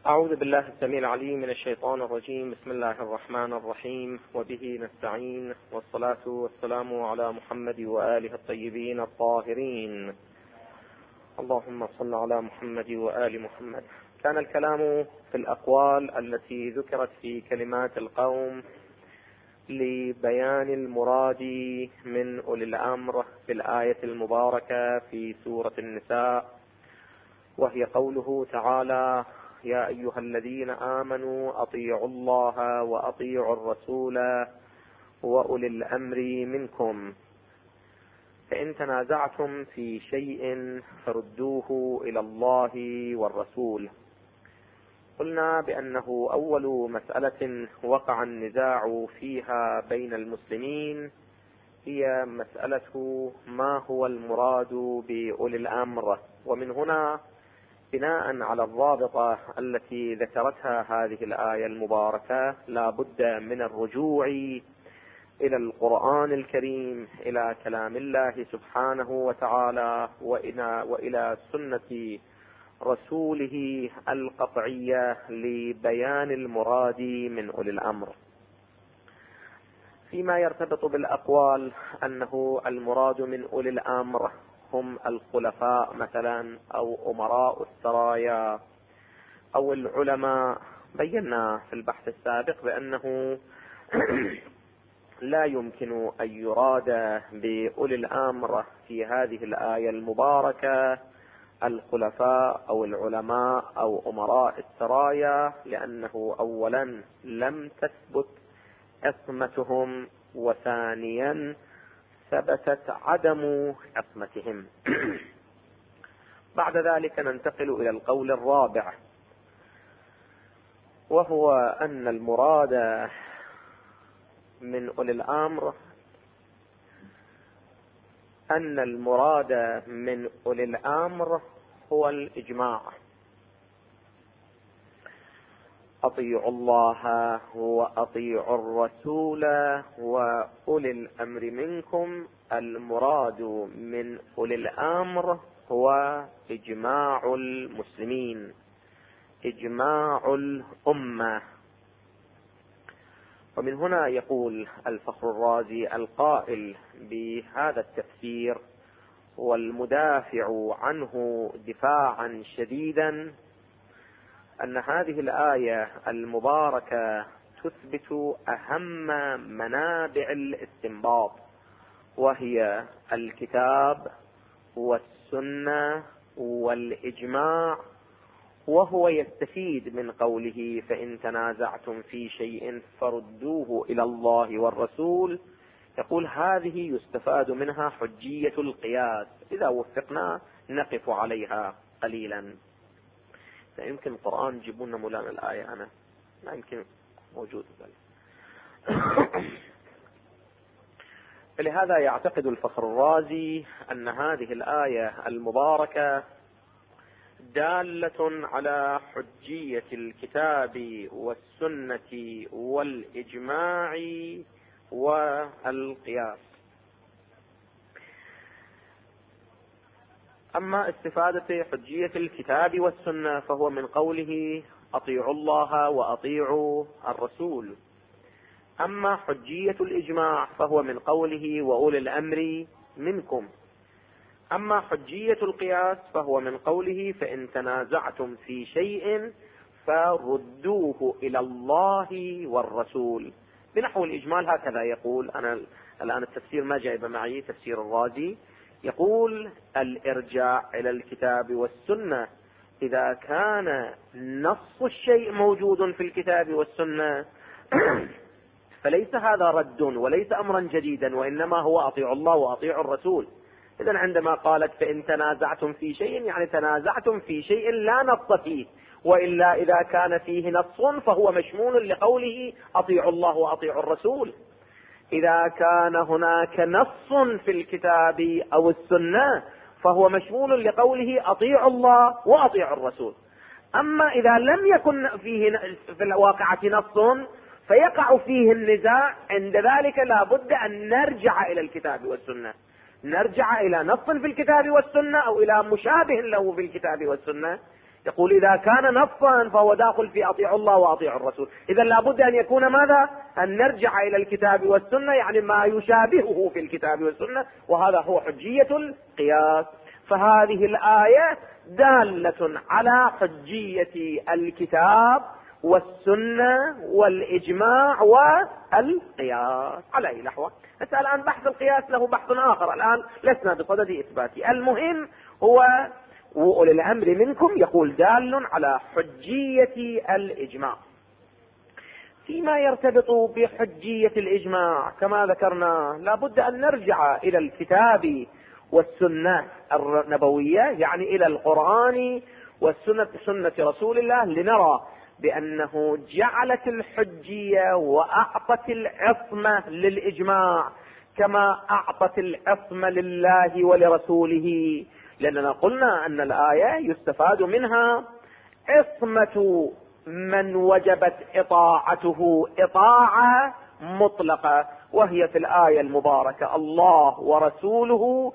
أعوذ بالله السميع العليم من الشيطان الرجيم. بسم الله الرحمن الرحيم، وبه نستعين، والصلاة والسلام على محمد وآله الطيبين الطاهرين. اللهم صل على محمد وآل محمد. كان الكلام في الأقوال التي ذكرت في كلمات القوم لبيان المراد من أولي الأمر في الآية المباركة في سورة النساء، وهي قوله تعالى: يا أيها الذين آمنوا أطيعوا الله وأطيعوا الرسول وأولي الأمر منكم، فإن تنازعتم في شيء فردوه إلى الله والرسول. قلنا بأنه أول مسألة وقع النزاع فيها بين المسلمين هي مسألة ما هو المراد بأولي الأمر، ومن هنا بناء على الضابطة التي ذكرتها هذه الآية المباركة لا بد من الرجوع إلى القرآن الكريم، إلى كلام الله سبحانه وتعالى، وإلى سنة رسوله القطعية لبيان المراد من أولي الأمر. فيما يرتبط بالأقوال أنه المراد من أولي الأمر هم الخلفاء مثلا، أو أمراء السرايا، أو العلماء. بينا في البحث السابق بأنه لا يمكن أن يراد بأولي الأمر في هذه الآية المباركة الخلفاء أو العلماء أو أمراء السرايا، لأنه أولا لم تثبت عصمتهم، وثانيا ثبتت عدم عصمتهم. بعد ذلك ننتقل إلى القول الرابع، وهو أن المراد من أولي الأمر هو الإجماع. أطيعوا الله وأطيعوا الرسول وأولي الأمر منكم. المراد من أولي الأمر هو إجماع المسلمين، إجماع الأمة. ومن هنا يقول الفخر الرازي القائل بهذا التفسير والمدافع عنه دفاعا شديدا، أن هذه الآية المباركة تثبت أهم منابع الاستنباط، وهي الكتاب والسنة والإجماع. وهو يستفيد من قوله: فإن تنازعتم في شيء فردوه إلى الله والرسول. يقول هذه يستفاد منها حجية القياس، إذا وفقنا نقف عليها قليلا. لا يمكن القرآن يجيبون مولانا الآية، أنا لا يمكن موجود ذلك. فلهذا يعتقد الفخر الرازي أن هذه الآية المباركة دالة على حجية الكتاب والسنة والإجماع والقياس. أما استفادة حجية الكتاب والسنة فهو من قوله: أطيعوا الله وأطيعوا الرسول. أما حجية الإجماع فهو من قوله: وأولي الأمر منكم. أما حجية القياس فهو من قوله: فإن تنازعتم في شيء فردوه إلى الله والرسول. بنحو الإجمال هكذا يقول. أنا الآن التفسير ما جايب معي تفسير الرازي، يقول: الإرجاع إلى الكتاب والسنة إذا كان نص الشيء موجود في الكتاب والسنة فليس هذا رد وليس أمرا جديدا، وإنما هو أطيعوا الله وأطيعوا الرسول. إذن عندما قالت فإن تنازعتم في شيء، يعني تنازعتم في شيء لا نص فيه، وإلا إذا كان فيه نص فهو مشمول لقوله أطيعوا الله وأطيعوا الرسول. إذا كان هناك نص في الكتاب أو السنة فهو مشمول لقوله أطيعوا الله وأطيعوا الرسول. أما إذا لم يكن فيه في الواقعة نص فيقع فيه النزاع، عند ذلك لا بد أن نرجع إلى الكتاب والسنة، نرجع إلى نص في الكتاب والسنة أو إلى مشابه له في الكتاب والسنة يقول إذا كان نصا فهو داخل في أطيعوا الله وأطيعوا الرسول. إذا لابد أن يكون ماذا؟ أن نرجع إلى الكتاب والسنة، يعني ما يشابهه في الكتاب والسنة، وهذا هو حجية القياس. فهذه الآية دالة على حجية الكتاب والسنة والإجماع والقياس على أي نحو. الآن بحث القياس له بحث آخر، الآن لسنا بصدد إثباته. المهم هو وأولي الأمر منكم يقول دال على حجية الإجماع. فيما يرتبط بحجية الإجماع كما ذكرنا لابد أن نرجع إلى الكتاب والسنة النبوية، يعني إلى القرآن والسنة، سنة رسول الله، لنرى بأنه جعلت الحجية وأعطت العصمة للإجماع كما أعطت العصمة لله ولرسوله. لأننا قلنا أن الآية يستفاد منها عصمة من وجبت إطاعته إطاعة مطلقة، وهي في الآية المباركة الله ورسوله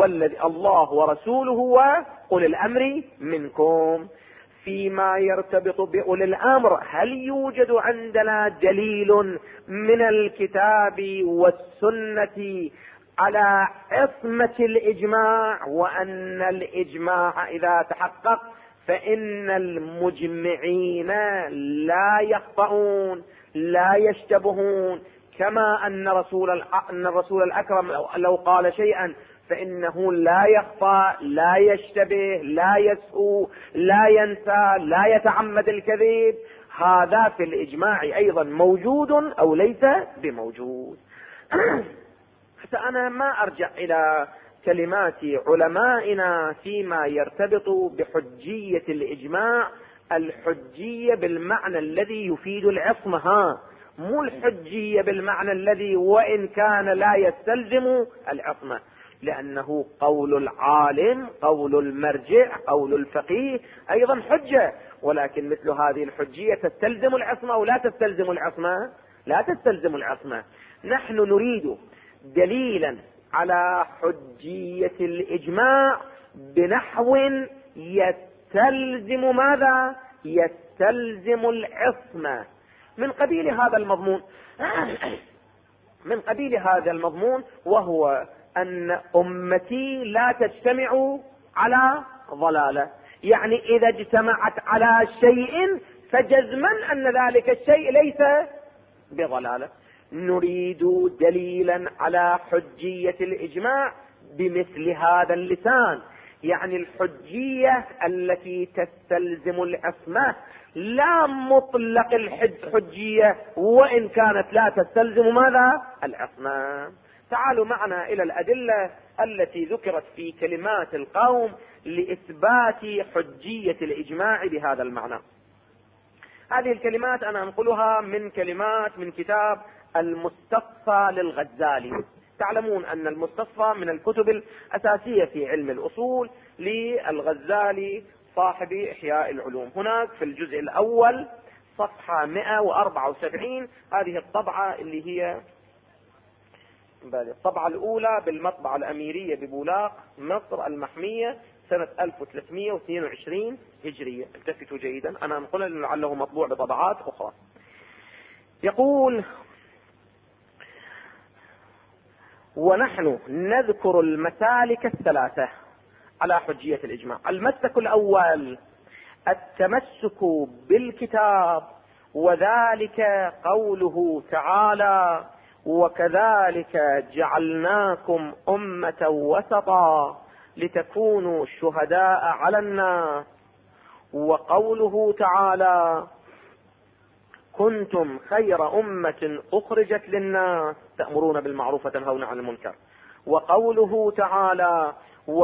وأولي الأمر منكم. فيما يرتبط بأولي الأمر هل يوجد عندنا دليل من الكتاب والسنة على عصمة الإجماع، وأن الإجماع إذا تحقق فإن المجمعين لا يخطئون لا يشتبهون، كما أن الرسول الأكرم لو قال شيئا فإنه لا يخطأ لا يشتبه لا يسهو لا ينسى لا يتعمد الكذب. هذا في الإجماع أيضا موجود أو ليس بموجود. حتى أنا ما أرجع إلى كلمات علمائنا فيما يرتبط بحجية الإجماع، الحجية بالمعنى الذي يفيد العصمة، مو الحجية بالمعنى الذي وإن كان لا يستلزم العصمة، لأنه قول العالم قول المرجع قول الفقيه أيضا حجة، ولكن مثل هذه الحجية تستلزم العصمة أو لا تستلزم العصمة؟ لا تستلزم العصمة. نحن نريد دليلا على حجية الإجماع بنحو يستلزم ماذا؟ يستلزم العصمة من قبيل هذا المضمون وهو أن أمتي لا تجتمع على ضلالة، يعني إذا اجتمعت على شيء فجزما أن ذلك الشيء ليس بضلالة. نريد دليلا على حجية الإجماع بمثل هذا اللسان، يعني الحجية التي تستلزم العصمة، لا مطلق الحجية وإن كانت لا تستلزم ماذا؟ العصمة. تعالوا معنا إلى الأدلة التي ذكرت في كلمات القوم لإثبات حجية الإجماع بهذا المعنى. هذه الكلمات أنا أنقلها من كلمات من كتاب المستصفى للغزالي. تعلمون أن المستصفى من الكتب الأساسية في علم الأصول للغزالي صاحب إحياء العلوم. هناك في الجزء الأول صفحة 174 هذه الطبعة اللي هي الطبعة الأولى بالمطبعة الأميرية ببولاق مصر المحمية سنة 1322 هجرية. التفتوا جيدا، أنا أنقل لعله مطبوع بطبعات أخرى. يقول: ونحن نذكر المسالك الثلاثة على حجية الإجماع. المسلك الأول التمسك بالكتاب، وذلك قوله تعالى: وكذلك جعلناكم أمة وسطا لتكونوا شهداء على الناس، وقوله تعالى: كنتم خير أمة أخرجت للناس تأمرون بالمعروف وتنهون عن المنكر، وقوله تعالى: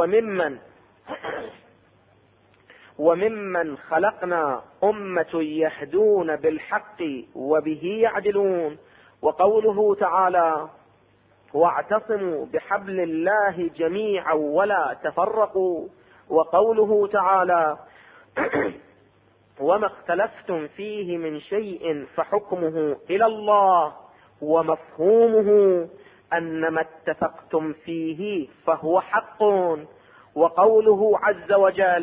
وممن خلقنا أمة يهدون بالحق وبه يعدلون، وقوله تعالى: واعتصموا بحبل الله جميعا ولا تفرقوا، وقوله تعالى: وما اختلفتم فيه من شيء فحكمه إلى الله، ومفهومه أن ما اتفقتم فيه فهو حق، وقوله عز وجل: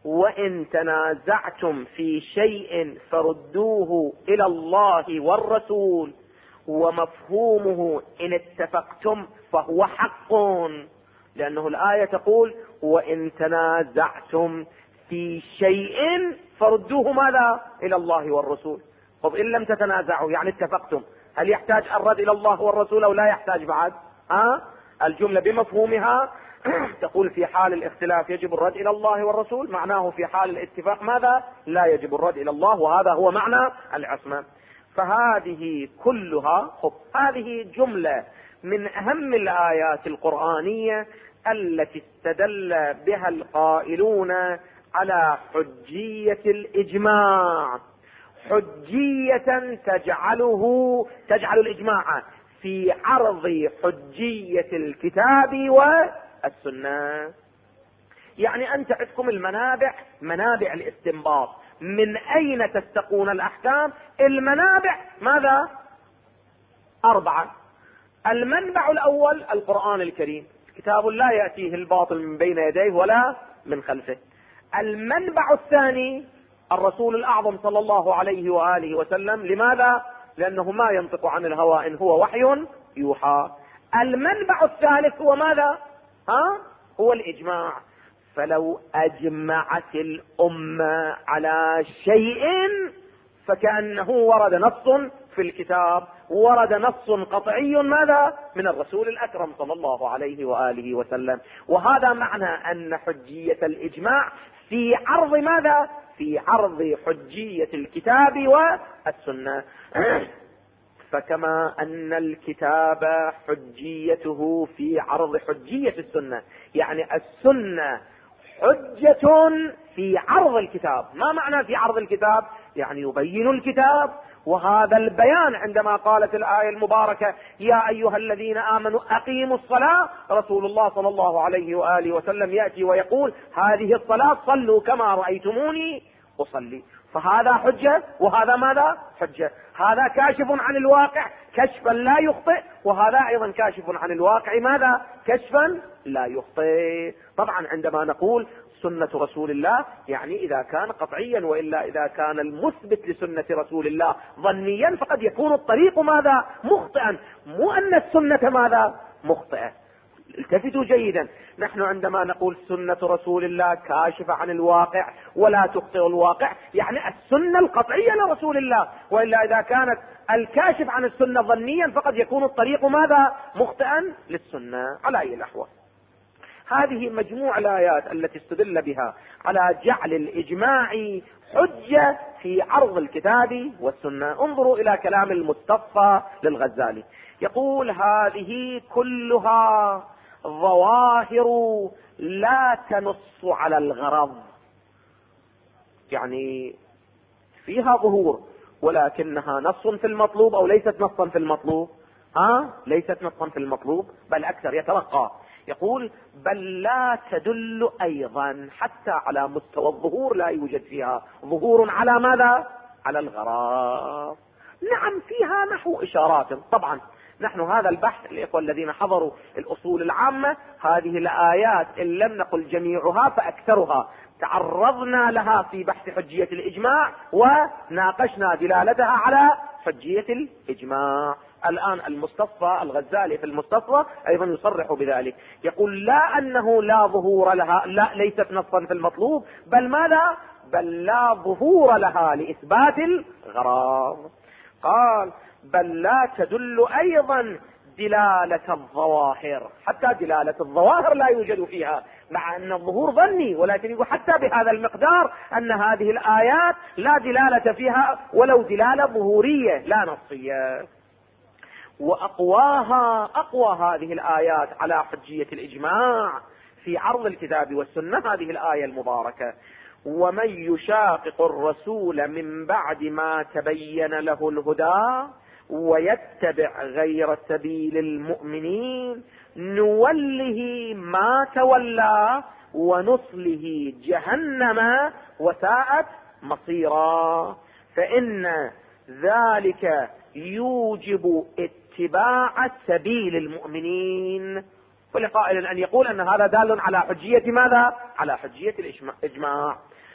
وإن تنازعتم في شيء فردوه إلى الله والرسول، ومفهومه إن اتفقتم فهو حق، لأنه الآية تقول وإن تنازعتم في شيء فردوه ماذا؟ إلى الله والرسول. طب إن لم تتنازعوا يعني اتفقتم، هل يحتاج الرد إلى الله والرسول أو لا يحتاج بعد؟ الجملة بمفهومها تقول في حال الاختلاف يجب الرد إلى الله والرسول، معناه في حال الاتفاق ماذا؟ لا يجب الرد إلى الله، وهذا هو معنى العصمة. فهذه كلها هذه جملة من أهم الآيات القرآنية التي استدل بها القائلون على حجية الإجماع، حجية تجعل الإجماع في عرض حجية الكتاب والسنة. يعني أنت عندكم المنابع، منابع الاستنباط، من أين تستقون الأحكام؟ المنابع ماذا؟ 4. المنبع الأول القرآن الكريم، كتاب لا يأتيه الباطل من بين يديه ولا من خلفه. المنبع الثاني الرسول الأعظم صلى الله عليه وآله وسلم. لماذا؟ لأنه ما ينطق عن الهوى، إن هو وحي يوحى. المنبع الثالث هو ماذا؟ هو الإجماع. فلو أجمعت الأمة على شيء فكأنه ورد نص في الكتاب، ورد نص قطعي ماذا؟ من الرسول الأكرم صلى الله عليه وآله وسلم. وهذا معنى أن حجية الإجماع في عرض ماذا؟ في عرض حجية الكتاب والسنة. فكما أن الكتاب حجيته في عرض حجية السنة، يعني السنة حجة في عرض الكتاب. ما معنى في عرض الكتاب؟ يعني يبين الكتاب. وهذا البيان عندما قالت الآية المباركة يا أيها الذين آمنوا أقيموا الصلاة، رسول الله صلى الله عليه وآله وسلم يأتي ويقول هذه الصلاة صلوا كما رأيتموني أصلي. فهذا حجة وهذا ماذا؟ حجة. هذا كاشف عن الواقع كشفا لا يخطئ، وهذا أيضا كاشف عن الواقع ماذا؟ كشفا لا يخطئ. طبعا عندما نقول سنة رسول الله يعني إذا كان قطعيا، وإلا إذا كان المثبت لسنة رسول الله ظنيا فقد يكون الطريق ماذا؟ مخطئا، مو أن السنة ماذا؟ مخطئة. التفتوا جيدا، نحن عندما نقول سنة رسول الله كاشفة عن الواقع ولا تخطئ الواقع، يعني السنة القطعية لرسول الله. وإلا إذا كانت الكاشف عن السنة ظنيا فقد يكون الطريق ماذا؟ مخطئا للسنة. على أي الأحوال هذه مجموع الآيات التي استدل بها على جعل الإجماع حجة في عرض الكتاب والسنة. انظروا إلى كلام المستصفى للغزالي، يقول هذه كلها ظواهر لا تنص على الغرض، يعني فيها ظهور ولكنها نص في المطلوب أو ليست نصا في المطلوب. ليست نصا في المطلوب، بل أكثر يترقى. يقول بل لا تدل أيضا حتى على مستوى الظهور، لا يوجد فيها ظهور على ماذا؟ على الغرض. نعم فيها نحو إشارات. طبعا نحن هذا البحث الإخوة الذين حضروا الأصول العامة، هذه الآيات إن لم نقل جميعها فأكثرها تعرضنا لها في بحث حجية الإجماع وناقشنا دلالتها على حجية الإجماع. الآن المستصفى الغزالي في المستصفى أيضا يصرح بذلك، يقول لا أنه لا ظهور لها، لا ليست نصا في المطلوب، بل ماذا؟ بل لا ظهور لها لإثبات الغرض. قال بل لا تدل أيضا دلالة الظواهر، حتى دلالة الظواهر لا يوجد فيها، مع أن الظهور ظني، ولكن يقول حتى بهذا المقدار أن هذه الآيات لا دلالة فيها ولو دلالة ظهورية لا نصية. وأقواها أقوى هذه الآيات على حجية الإجماع في عرض الكتاب والسنة هذه الآية المباركة ومن يشاقق الرسول من بعد ما تبين له الهدى ويتبع غير سبيل المؤمنين نوله ما تولى ونصله جهنم وساءت مصيرا. فإن ذلك يوجب اتباع سبيل المؤمنين. ولقائل أن يقول أن هذا دال على حجية ماذا؟ على حجية الإجماع.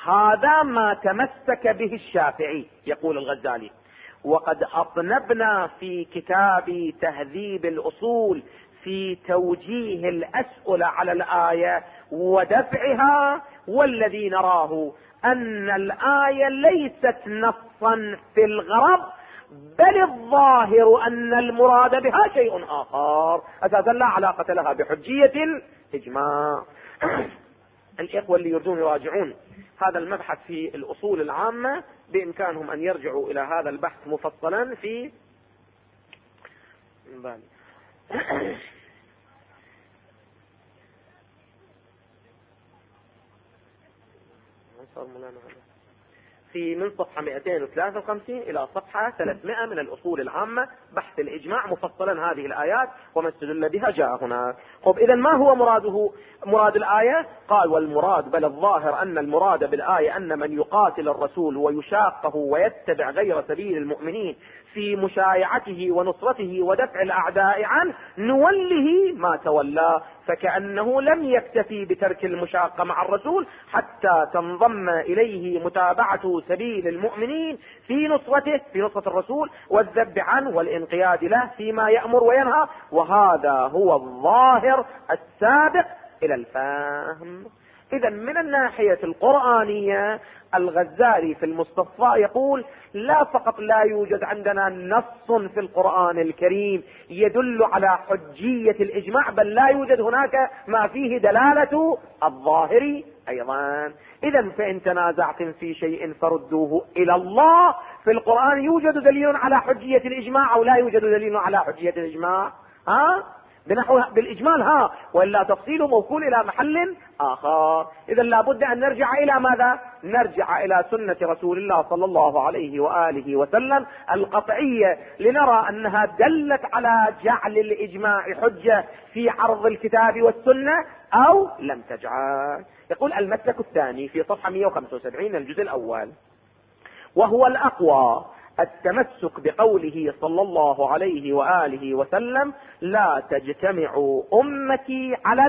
هذا ما تمسك به الشافعي. يقول الغزالي: وقد أطنبنا في كتاب تهذيب الأصول في توجيه الأسئلة على الآية ودفعها، والذي نراه أن الآية ليست نصا في الغرض، بل الظاهر أن المراد بها شيء آخر أساسا لا علاقة لها بحجية الإجماع. الإخوة اللي يريدون يراجعون هذا المبحث في الأصول العامة بإمكانهم أن يرجعوا إلى هذا البحث مفصلا في من صفحة 253 إلى صفحة 300 من الأصول العامة، بحث الإجماع مفصلا هذه الآيات وما استدل بها جاء هنا. طب إذا ما هو مراد الآية؟ قال: والمراد بل الظاهر أن المراد بالآية أن من يقاتل الرسول ويشاقه ويتبع غير سبيل المؤمنين في مشايعته ونصرته ودفع الأعداء عنه نوله ما تولى، فكأنه لم يكتفي بترك المشاقة مع الرسول حتى تنضم إليه متابعة سبيل المؤمنين في نصرة الرسول والذب عنه والانقياد له فيما يأمر وينهى، وهذا هو الظاهر السابق إلى الفهم. إذا من الناحية القرآنية الغزالي في المستصفى يقول: لا فقط لا يوجد عندنا نص في القرآن الكريم يدل على حجية الإجماع، بل لا يوجد هناك ما فيه دلالة الظاهر أيضا. إذا فإن تنازعتم في شيء فردوه إلى الله. في القرآن يوجد دليل على حجية الإجماع أو لا يوجد دليل على حجية الإجماع؟ بنحو بالإجمال وإلا تفصيله موكول إلى محل آخر. إذا لابد أن نرجع إلى ماذا؟ نرجع إلى سنة رسول الله صلى الله عليه وآله وسلم القطعية، لنرى أنها دلت على جعل الإجماع حجة في عرض الكتاب والسنة أو لم تجعل. يقول: المسلك الثاني في صفحة 175 الجزء الأول: وهو الأقوى التمسك بقوله صلى الله عليه وآله وسلم: لا تجتمع أمتي على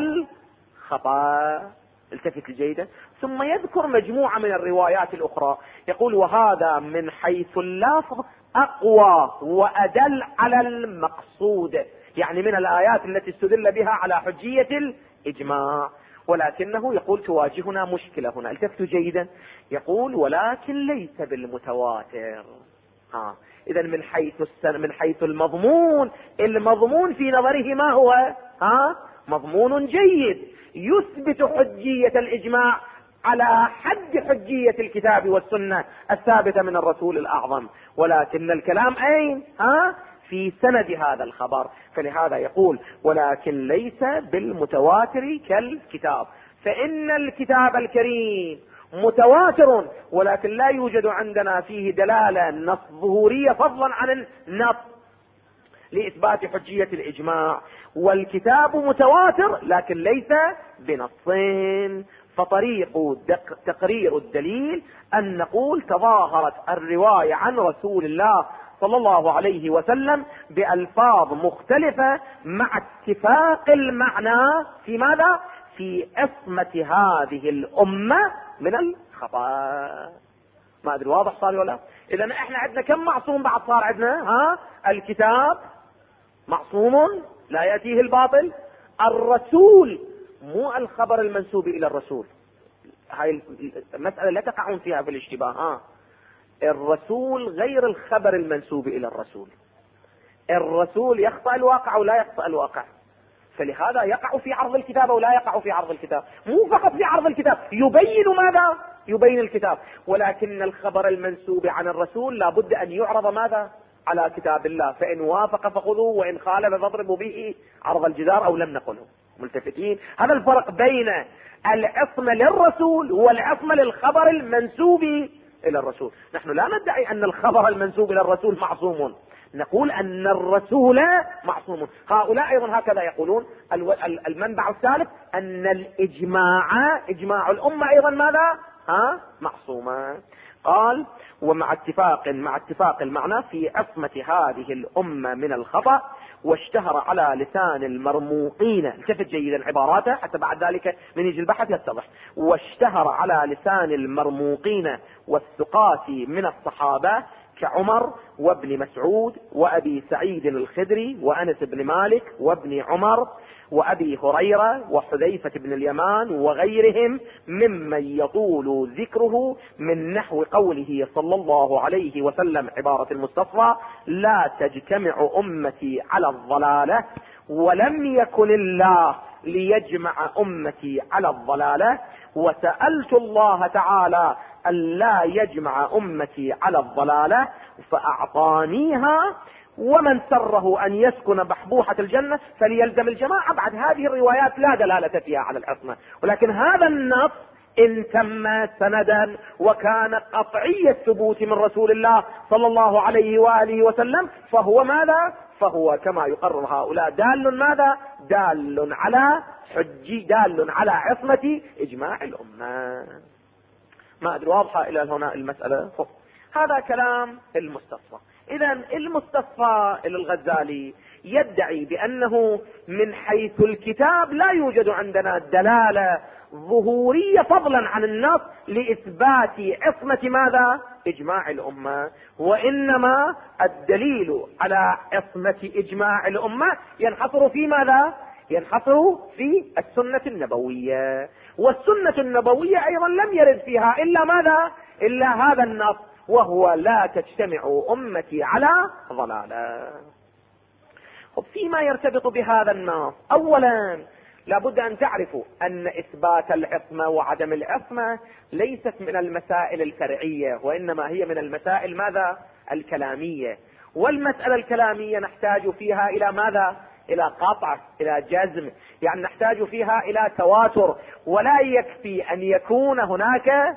الخطأ. التفت جيدا. ثم يذكر مجموعة من الروايات الأخرى. يقول: وهذا من حيث اللفظ أقوى وأدل على المقصود، يعني من الآيات التي استدل بها على حجية الإجماع. ولكنه يقول تواجهنا مشكلة هنا. التفتوا جيدا. يقول: ولكن ليس بالمتواتر. إذا من حيث المضمون في نظره ما هو؟ مضمون جيد يثبت حجية الإجماع على حد حجية الكتاب والسنة الثابتة من الرسول الأعظم، ولكن الكلام أين؟ في سند هذا الخبر. فلهذا يقول: ولكن ليس بالمتواتر كالكتاب، فإن الكتاب الكريم متواتر ولكن لا يوجد عندنا فيه دلالة نص ظهورية فضلا عن النص لإثبات حجية الإجماع، والكتاب متواتر لكن ليس بنصين. فطريق تقرير الدليل أن نقول: تظاهرت الرواية عن رسول الله صلى الله عليه وسلم بألفاظ مختلفة مع اتفاق المعنى في ماذا؟ في عصمة هذه الأمة من الخطأ. ما أدري واضح صار ولا؟ إذا احنا عندنا كم معصوم بعد صار عندنا؟ الكتاب معصوم لا يأتيه الباطل، الرسول مو الخبر المنسوب إلى الرسول، هاي المسألة لا تقعون فيها في الاشتباه. الرسول غير الخبر المنسوب إلى الرسول. الرسول يخطأ الواقع ولا يخطأ الواقع، فلهذا يقع في عرض الكتاب ولا يقع في عرض الكتاب. مو فقط في عرض الكتاب، يبين ماذا؟ يبين الكتاب. ولكن الخبر المنسوب عن الرسول لابد أن يعرض ماذا؟ على كتاب الله، فإن وافق فخذوه وإن خالف فاضربوا به عرض الجدار أو لم نقله. ملتفتين؟ هذا الفرق بين العصمة للرسول والعصمة للخبر المنسوب إلى الرسول. نحن لا ندعي أن الخبر المنسوب إلى الرسول معصوم، نقول أن الرسول معصوم. هؤلاء أيضا هكذا يقولون. المنبع الثالث أن الإجماع، إجماع الأمة أيضا ماذا؟ معصومة. قال مع اتفاق المعنى في عصمة هذه الأمة من الخطأ، واشتهر على لسان المرموقين، التفت جيدا عباراته حتى بعد ذلك من يجي البحث يتضح، واشتهر على لسان المرموقين والثقات من الصحابة كعمر وابن مسعود وأبي سعيد الخدري وأنس بن مالك وابن عمر وأبي هريرة وحذيفة بن اليمان وغيرهم ممن يطول ذكره من نحو قوله صلى الله عليه وسلم عبارة المستصفى: لا تجتمع أمتي على الضلالة، ولم يكن الله ليجمع أمتي على الضلالة، وسألت الله تعالى أن لا يجمع أمتي على الضلالة فأعطانيها، ومن سره أن يسكن بحبوحة الجنة فليلزم الجماعة. بعد هذه الروايات لا دلالة فيها على العصمة، ولكن هذا النص إن تم سندا وكان قطعي الثبوت من رسول الله صلى الله عليه وآله وسلم، فهو ماذا؟ فهو كما يقرر هؤلاء دال ماذا؟ دال على عصمة إجماع الأمة. ما أدري واضحة إلى هنا المسألة؟ هذا كلام المستصفى. إذن المستصفى الغزالي يدعي بأنه من حيث الكتاب لا يوجد عندنا دلالة ظهورية فضلا عن النص لإثبات عصمة ماذا؟ إجماع الأمة، وإنما الدليل على عصمة إجماع الأمة ينحصر في ماذا؟ ينحصر في السنة النبوية، والسنة النبوية أيضا لم يرد فيها إلا ماذا؟ إلا هذا النص، وهو لا تجتمع أمتي على ضلالة. فيما يرتبط بهذا النص، أولا لابد أن تعرفوا أن إثبات العصمة وعدم العصمة ليست من المسائل الفرعية، وإنما هي من المسائل ماذا؟ الكلامية. والمسألة الكلامية نحتاج فيها إلى ماذا؟ إلى قطع، إلى جزم، يعني نحتاج فيها إلى تواتر، ولا يكفي أن يكون هناك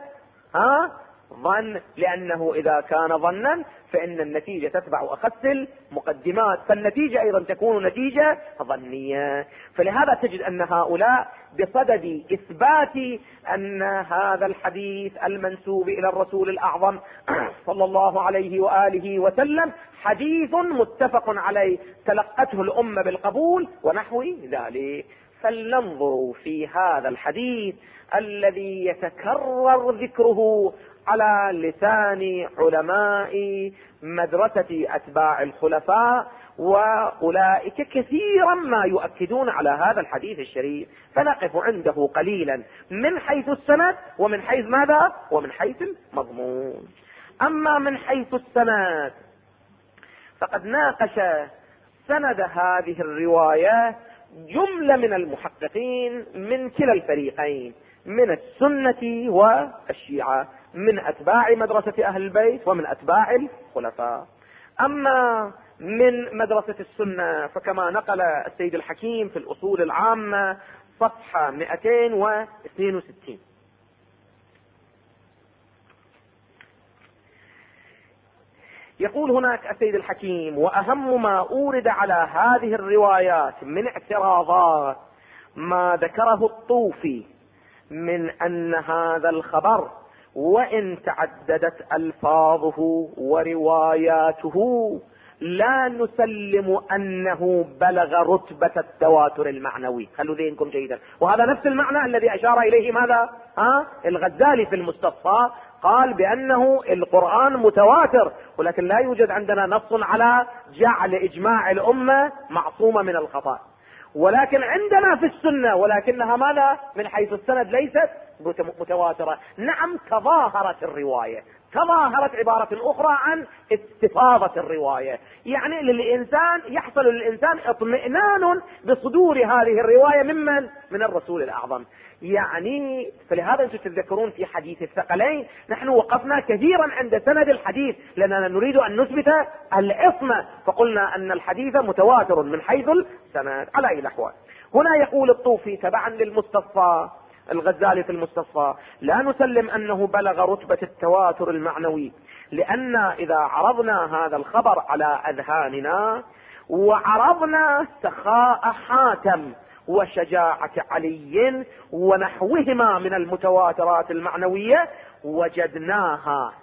ظن، لأنه إذا كان ظنا فإن النتيجة تتبع أخس المقدمات، فالنتيجة أيضا تكون نتيجة ظنية. فلهذا تجد أن هؤلاء بصدد إثبات أن هذا الحديث المنسوب إلى الرسول الأعظم صلى الله عليه وآله وسلم حديث متفق عليه تلقته الأمة بالقبول ونحو ذلك. فلننظر في هذا الحديث الذي يتكرر ذكره على لسان علماء مدرسة أتباع الخلفاء، وأولئك كثيرا ما يؤكدون على هذا الحديث الشريف، فنقف عنده قليلا من حيث السند ومن حيث ماذا؟ ومن حيث المضمون. أما من حيث السند فقد ناقش سند هذه الرواية جملة من المحققين من كلا الفريقين، من السنة والشيعة، من أتباع مدرسة أهل البيت ومن أتباع الخلفاء. أما من مدرسة السنة فكما نقل السيد الحكيم في الأصول العامة صفحة 262 يقول هناك السيد الحكيم: وأهم ما أورد على هذه الروايات من اعتراضات ما ذكره الطوفي من أن هذا الخبر وإن تعددت ألفاظه ورواياته لا نسلم أنه بلغ رتبة التواتر المعنوي. خلوا ذهنكم جيدا، وهذا نفس المعنى الذي أشار إليه ماذا؟ الغزالي في المستصفى، قال بأنه القرآن متواتر، ولكن لا يوجد عندنا نص على جعل إجماع الأمة معصومة من الخطأ. ولكن عندنا في السنة، ولكنها ماذا؟ من حيث السند ليست متواترة. نعم تظاهرت الرواية، تظاهرت عبارة أخرى عن استفاضة الرواية، يعني للإنسان يحصل للإنسان اطمئنان بصدور هذه الرواية ممن؟ من الرسول الأعظم. يعني فلهذا أنتم تتذكرون في حديث الثقلين نحن وقفنا كثيرا عند سند الحديث، لأننا نريد أن نثبت العصمة، فقلنا أن الحديث متواتر من حيث السند. على أي الأحوال هنا يقول الطوفي تبعا للمستصفى الغزالي في المستصفى: لا نسلم أنه بلغ رتبة التواتر المعنوي، لأن إذا عرضنا هذا الخبر على أذهاننا وعرضنا سخاء حاتم وشجاعة علي ونحوهما من المتواترات المعنوية وجدناها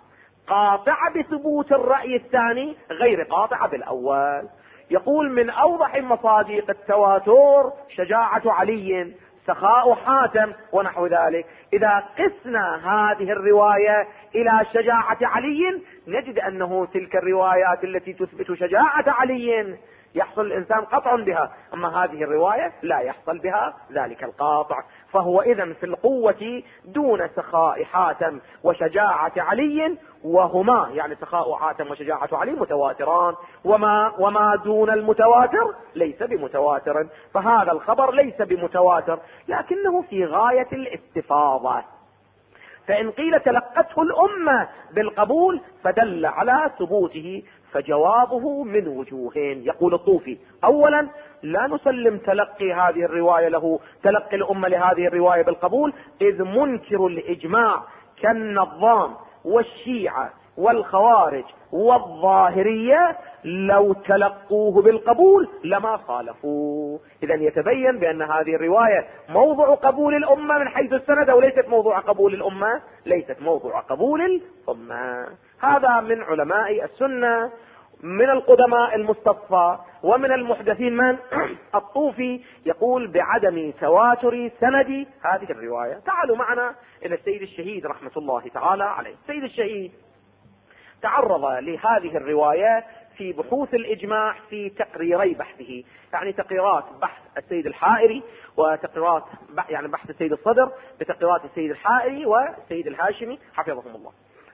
قاطعة بثبوت الرأي الثاني، غير قاطعة بالأول. يقول من أوضح مصادق التواتر شجاعة علي، سخاء حاتم، ونحو ذلك. إذا قسنا هذه الرواية إلى شجاعة علي نجد أنه تلك الروايات التي تثبت شجاعة علي يحصل الإنسان قطع بها، أما هذه الرواية لا يحصل بها ذلك القاطع. فهو إذن في القوة دون سخاء حاتم وشجاعة علي، وهما يعني سخاء حاتم وشجاعة علي متواتران، وما دون المتواتر ليس بمتواتر. فهذا الخبر ليس بمتواتر لكنه في غاية الاستفاضة. فإن قيل تلقته الأمة بالقبول فدل على ثبوته، فجوابه من وجوهين. يقول الطوفي: أولا لا نسلم تلقي هذه الرواية له تلقي الأمة لهذه الرواية بالقبول، إذ منكر الإجماع كالنظام والشيعة والخوارج والظاهرية لو تلقوه بالقبول لما خالفوه. إذا يتبين بأن هذه الرواية موضع قبول الأمة من حيث السند، أو ليست موضوع قبول الأمة، ليست موضوع قبول الأمة. هذا من علماء السنة من القدماء المستصفى، ومن المحدثين من الطوفي يقول بعدم تواتر سند هذه الرواية. تعالوا معنا إلى السيد الشهيد رحمة الله تعالى عليه. السيد الشهيد تعرض لهذه الرواية في بحوث الإجماع في تقريري بحثه، يعني تقريرات بحث السيد الحائري وتقريرات يعني بحث السيد الصدر بتقريرات السيد الحائري والسيد الهاشمي حفظهم الله.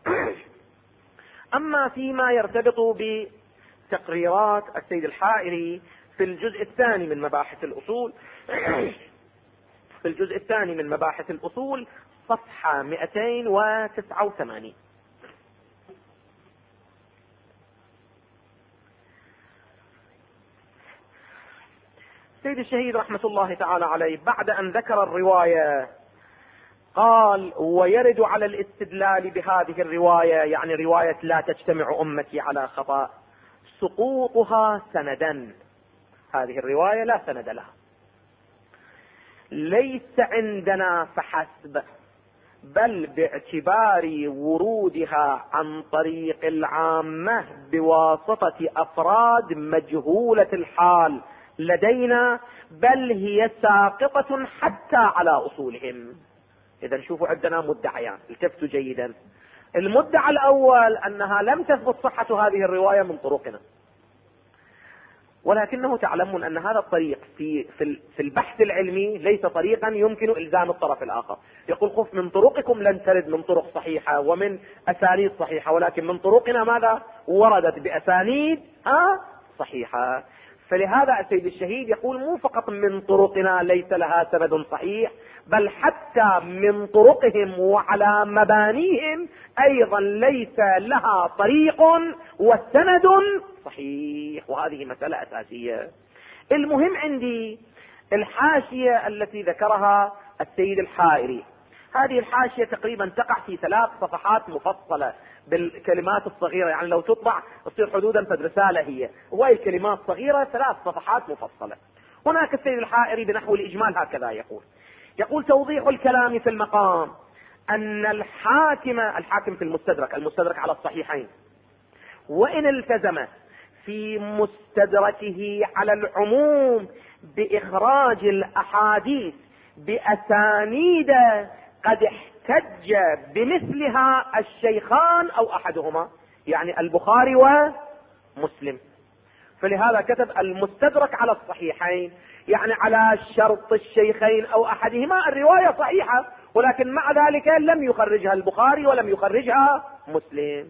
أما فيما يرتبط بتقريرات السيد الحائري في الجزء الثاني من مباحث الأصول في الجزء الثاني من مباحث الأصول صفحة 289. السيد الشهيد رحمة الله تعالى عليه بعد أن ذكر الرواية قال: ويرد على الاستدلال بهذه الرواية، يعني رواية لا تجتمع أمتي على خطأ، سقوطها سندا. هذه الرواية لا سند لها، ليس عندنا فحسب، بل باعتبار ورودها عن طريق العامة بواسطة أفراد مجهولة الحال لدينا، بل هي ساقطة حتى على أصولهم. إذا شوفوا عندنا مدعيان، التفتوا جيدا. المدعى الأول أنها لم تثبت صحة هذه الرواية من طرقنا، ولكنه تعلمون أن هذا الطريق في البحث العلمي ليس طريقا يمكن إلزام الطرف الآخر. يقول خف من طرقكم لن ترد من طرق صحيحة ومن أسانيد صحيحة، ولكن من طرقنا ماذا؟ وردت بأسانيد صحيحة. فلهذا السيد الشهيد يقول مو فقط من طرقنا ليس لها سند صحيح، بل حتى من طرقهم وعلى مبانيهم أيضا ليس لها طريق وسند صحيح، وهذه مسألة أساسية. المهم عندي الحاشية التي ذكرها السيد الحائري. هذه الحاشية تقريبا تقع في 3 صفحات مفصلة بالكلمات الصغيرة، يعني لو تطبع تصير حدودا فد رسالة هي، وهي الكلمات صغيرة 3 صفحات مفصلة. هناك السيد الحائري بنحو الإجمال هكذا يقول توضيح الكلام في المقام أن الحاكم في المستدرك على الصحيحين، وإن التزم في مستدركه على العموم بإخراج الأحاديث بأسانيد قد احتج بمثلها الشيخان أو أحدهما، يعني البخاري ومسلم. فلهذا كتب المستدرك على الصحيحين، يعني على شرط الشيخين أو أحدهما الرواية صحيحة، ولكن مع ذلك لم يخرجها البخاري ولم يخرجها مسلم.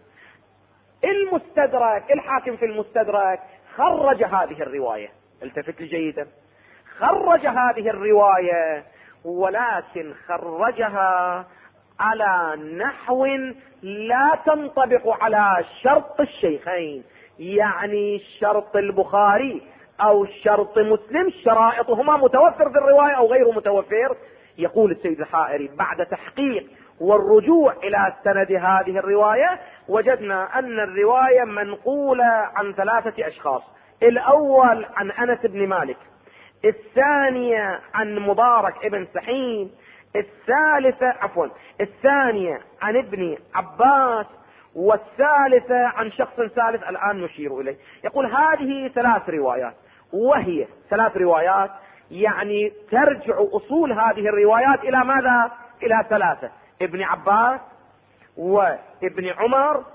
المستدرك الحاكم في المستدرك خرج هذه الرواية، التفت جيدا، خرج هذه الرواية، ولكن خرجها على نحو لا تنطبق على شرط الشيخين، يعني شرط البخاري أو شرط مسلم شرائطهما متوفر في الرواية أو غير متوفر. يقول السيد الحائري بعد تحقيق والرجوع إلى سند هذه الرواية وجدنا أن الرواية منقولة عن 3 أشخاص: الأول عن أنس بن مالك، الثانية عن مبارك ابن سحين، الثانية عن ابن عباس، والثالثة عن شخص ثالث الآن نشير إليه. يقول هذه 3 روايات، وهي 3 روايات، يعني ترجع أصول هذه الروايات إلى ماذا؟ إلى 3: ابن عباس وابن عمر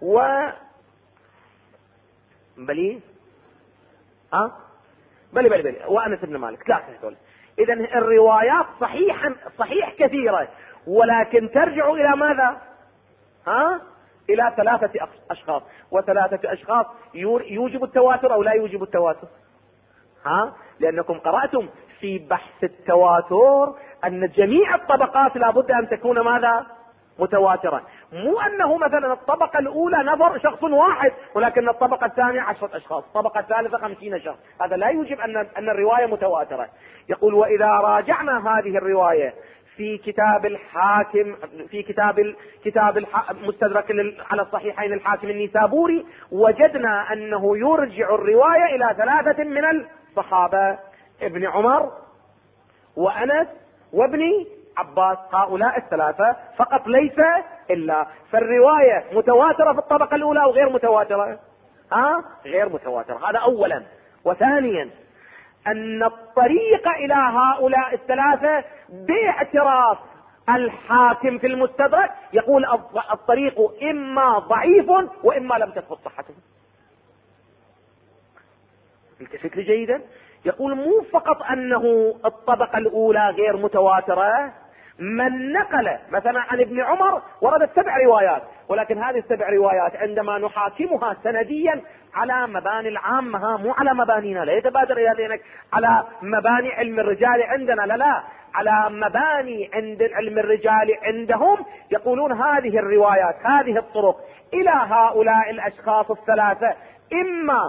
بلي وأنس بن مالك. 3 هذول. إذن الروايات صحيح كثيرة، ولكن ترجع إلى ماذا؟ إلى 3 أشخاص، و3 أشخاص يوجب التواتر أو لا يوجب التواتر؟ لأنكم قرأتم في بحث التواتر أن جميع الطبقات لابد أن تكون ماذا؟ متواترة. مو أنه مثلا الطبقة الأولى نفر شخص واحد، ولكن الطبقة الثانية 10 أشخاص، الطبقة الثالثة 50 شخص. هذا لا يوجب أن الرواية متواترة. يقول وإذا راجعنا هذه الرواية في كتاب الحاكم، في كتاب مستدرك على الصحيحين الحاكم النيسابوري، وجدنا أنه يرجع الرواية إلى 3 من الصحابة: ابن عمر وأنس وابن عباس. هؤلاء 3 فقط، ليس إلا. فالرواية متواترة في الطبقة الأولى أو غير متواترة؟ غير متواترة. هذا أولا. وثانيا أن الطريق إلى هؤلاء 3 باعتراف الحاكم في المستدرك، يقول الطريق إما ضعيف وإما لم تثبت صحته. التفت لي جيدا. يقول مو فقط أنه الطبقة الأولى غير متواترة، من نقل مثلا عن ابن عمر وردت 7 روايات، ولكن هذه ال7 روايات عندما نحاكمها سنديا على مباني العامة، مو على مبانينا، لا يتبادر إلى ذهنك على مباني علم الرجال عندنا، لا، على مباني عند علم الرجال عندهم، يقولون هذه الروايات، هذه الطرق إلى هؤلاء الأشخاص 3 إما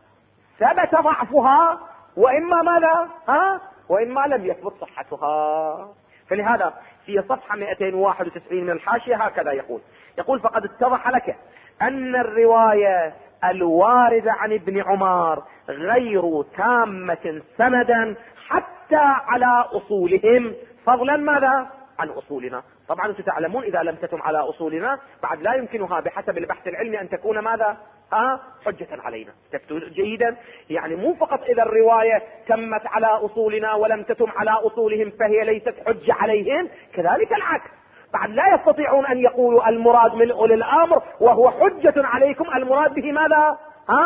ثبت ضعفها وإما ماذا؟ وإما لم يثبت صحتها. فلهذا في صفحة 291 من الحاشية هكذا يقول فقد اتضح لك أن الرواية الواردة عن ابن عمر غير تامة سندا حتى على أصولهم، فضلا ماذا؟ عن أصولنا. طبعا أنتم تعلمون إذا لم تتم على أصولنا بعد لا يمكنها بحسب البحث العلمي أن تكون ماذا؟ حجة علينا. تكتب جيدا. يعني مو فقط إذا الرواية تمت على أصولنا ولم تتم على أصولهم فهي ليست حجة عليهم، كذلك العكس. بعد لا يستطيعون أن يقولوا المراد من أولي الأمر وهو حجة عليكم، المراد به ماذا؟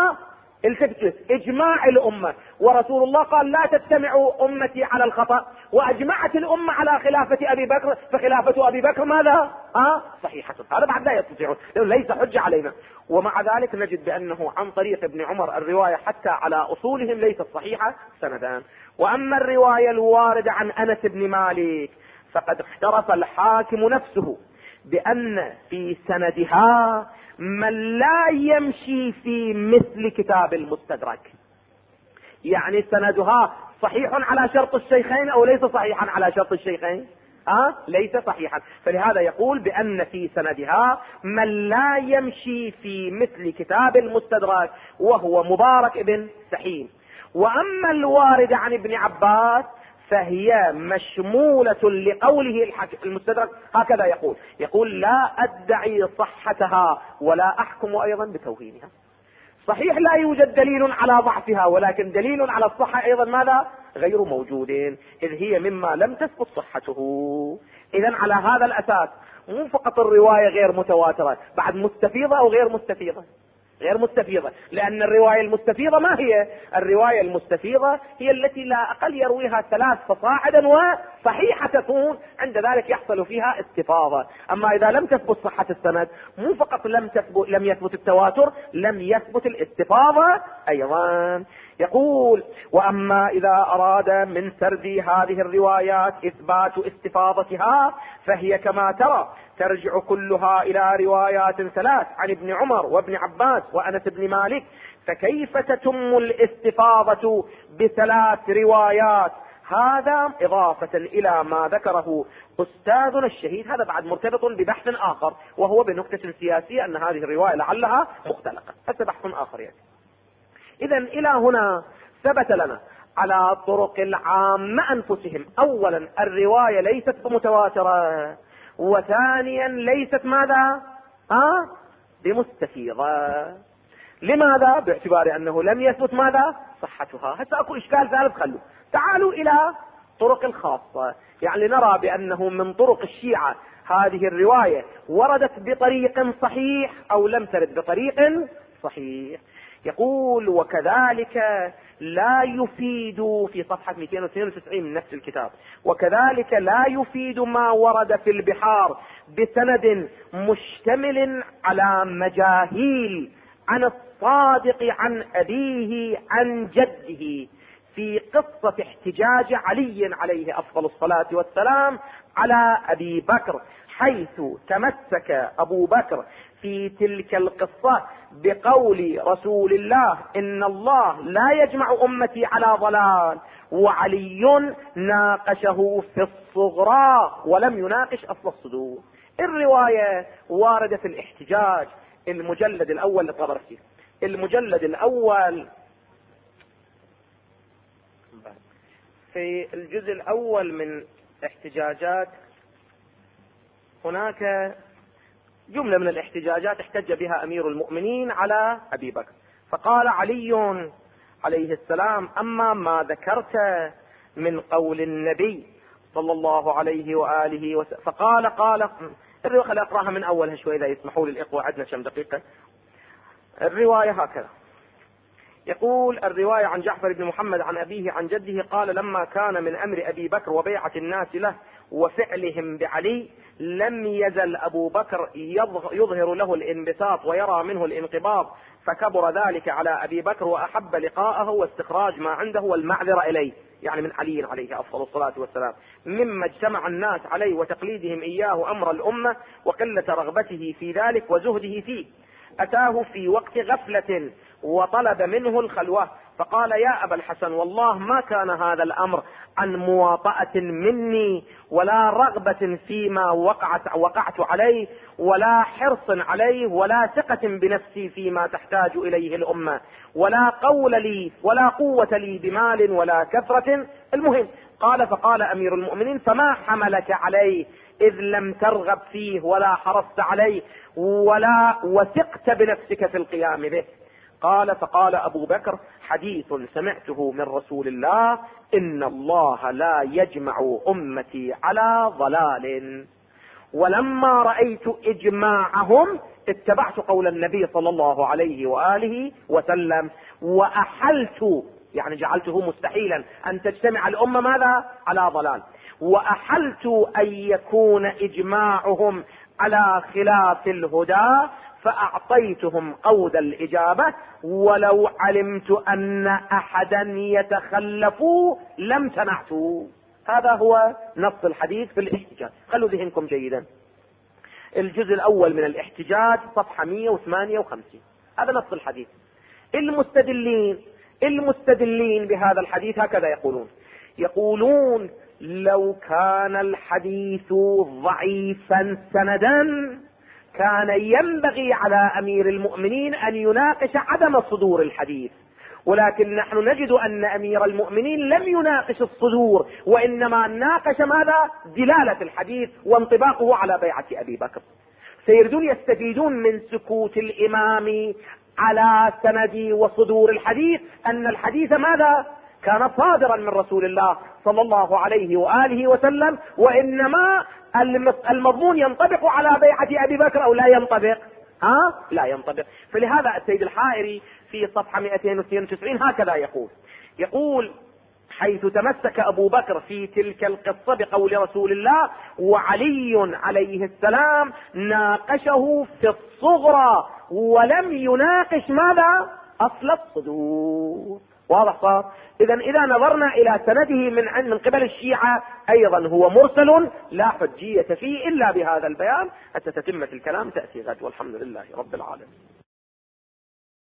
التفت، إجماع الأمة، ورسول الله قال لا تجتمع أمتي على الخطأ، وأجمعت الأمة على خلافة أبي بكر، فخلافة أبي بكر ماذا؟ صحيحة. هذا بعد لا يستطيعون، ليس حجة علينا. ومع ذلك نجد بأنه عن طريق ابن عمر الرواية حتى على أصولهم ليست صحيحة سندان. وأما الرواية الواردة عن أنس بن مالك فقد اخترف الحاكم نفسه بأن في سندها من لا يمشي في مثل كتاب المستدرك. يعني سندها صحيح على شرط الشيخين أو ليس صحيحا على شرط الشيخين؟ ليس صحيحا. فلهذا يقول بأن في سندها من لا يمشي في مثل كتاب المستدرك وهو مبارك ابن سحيم. وأما الوارد عن ابن عباس فهي مشمولة لقوله المستدرك هكذا يقول لا أدعي صحتها ولا أحكم أيضا بتوهينها. صحيح لا يوجد دليل على ضعفها، ولكن دليل على الصحة أيضا ماذا؟ غير موجود، إذ هي مما لم تثبت صحته. إذن على هذا الأساس مو فقط الرواية غير متواترة، بعد مستفيضة أو غير مستفيضة؟ غير مستفيضة. لأن الرواية المستفيضة ما هي؟ الرواية المستفيضة هي التي لا أقل يرويها 3 فصاعدا وصحيحة تكون، عند ذلك يحصل فيها استفاضة. أما إذا لم تثبت صحة السند، مو فقط لم يثبت التواتر، لم يثبت الاستفاضة أيضا. يقول وأما إذا أراد من سرد هذه الروايات إثبات استفاضتها فهي كما ترى ترجع كلها إلى روايات 3 عن ابن عمر وابن عباس وأنس بن مالك، فكيف تتم الاستفاضة ب3 روايات؟ هذا إضافة إلى ما ذكره أستاذنا الشهيد، هذا بعد مرتبط ببحث آخر وهو بنكتة سياسية أن هذه الرواية لعلها مختلقة، هذا بحث آخر يعني. إذن إلى هنا ثبت لنا على طرق العامة أنفسهم أولا الرواية ليست متواترة، وثانيا ليست ماذا؟ بمستفيضة. لماذا؟ باعتبار أنه لم يثبت ماذا؟ صحتها. هسه أكو إشكال ثالث، خلوا تعالوا إلى طرق الخاصة، يعني نرى بأنه من طرق الشيعة هذه الرواية وردت بطريق صحيح أو لم ترد بطريق صحيح. يقول: وكذلك لا يفيد، في صفحة 292 من نفس الكتاب: وكذلك لا يفيد ما ورد في البحار بسند مشتمل على مجاهيل عن الصادق عن أبيه عن جده في قصة احتجاج علي عليه أفضل الصلاة والسلام على أبي بكر، حيث تمسك أبو بكر في تلك القصة بقول رسول الله: إن الله لا يجمع أمتي على ضلال، وعلي ناقشه في الصغرى ولم يناقش أصل الصدور. الرواية واردة في الاحتجاج، المجلد الأول للطبرسي، المجلد الأول في الجزء الأول من احتجاجات، هناك جملة من الاحتجاجات احتج بها أمير المؤمنين على أبي بكر، فقال علي عليه السلام: أما ما ذكرت من قول النبي صلى الله عليه وآله وسلم، فقال خلي أقرأها من أولها شوي إذا يسمحوا لي الإخوة، عندنا كم دقيقة. الرواية هكذا، يقول الرواية عن جعفر بن محمد عن أبيه عن جده قال: لما كان من أمر أبي بكر وبيعة الناس له وفعلهم بعلي، لم يزل أبو بكر يظهر له الانبساط ويرى منه الانقباض، فكبر ذلك على أبي بكر وأحب لقاءه واستخراج ما عنده والمعذرة إليه، يعني من علي عليه أفضل الصلاة والسلام، مما اجتمع الناس عليه وتقليدهم إياه أمر الأمة وقلة رغبته في ذلك وزهده فيه. أتاه في وقت غفلة وطلب منه الخلوة، فقال: يا أبا الحسن، والله ما كان هذا الأمر عن مواطأة مني ولا رغبة فيما وقعت عليه ولا حرص عليه ولا ثقة بنفسي فيما تحتاج إليه الأمة، ولا قول لي ولا قوة لي بمال ولا كثرة. المهم قال: فقال أمير المؤمنين: فما حملك عليه إذ لم ترغب فيه ولا حرصت عليه ولا وثقت بنفسك في القيام به؟ قال: فقال أبو بكر: حديث سمعته من رسول الله: إن الله لا يجمع أمتي على ضلال. ولما رأيت إجماعهم اتبعت قول النبي صلى الله عليه وآله وسلم، وأحلت، يعني جعلته مستحيلا أن تجتمع الأمة ماذا؟ على ضلال، وأحلت أن يكون إجماعهم على خلاف الهدى، فأعطيتهم قود الإجابة، ولو علمت أن أحدا يتخلف لم تنعت. هذا هو نص الحديث في الاحتجاج. خلوا ذهنكم جيدا، الجزء الأول من الاحتجاج صفحة 158، هذا نص الحديث. المستدلين بهذا الحديث هكذا يقولون: لو كان الحديث ضعيفا سندا كان ينبغي على أمير المؤمنين أن يناقش عدم صدور الحديث، ولكن نحن نجد أن أمير المؤمنين لم يناقش الصدور، وإنما ناقش ماذا؟ دلالة الحديث وانطباقه على بيعة أبي بكر. سيردون يستفيدون من سكوت الإمام على سند وصدور الحديث أن الحديث ماذا؟ كان صادرا من رسول الله صلى الله عليه وآله وسلم، وإنما المضمون ينطبق على بيعة أبي بكر أو لا ينطبق؟ لا ينطبق. فلهذا السيد الحائري في صفحة 292 هكذا يقول: حيث تمسك أبو بكر في تلك القصة بقول رسول الله، وعلي عليه السلام ناقشه في الصغرى ولم يناقش ماذا؟ أصل الصدور. واضح صار؟ إذا نظرنا إلى سنده من قبل الشيعة أيضا هو مرسل لا حجية فيه إلا بهذا البيان. حتى تتمة الكلام تأتي غد، والحمد لله رب العالمين.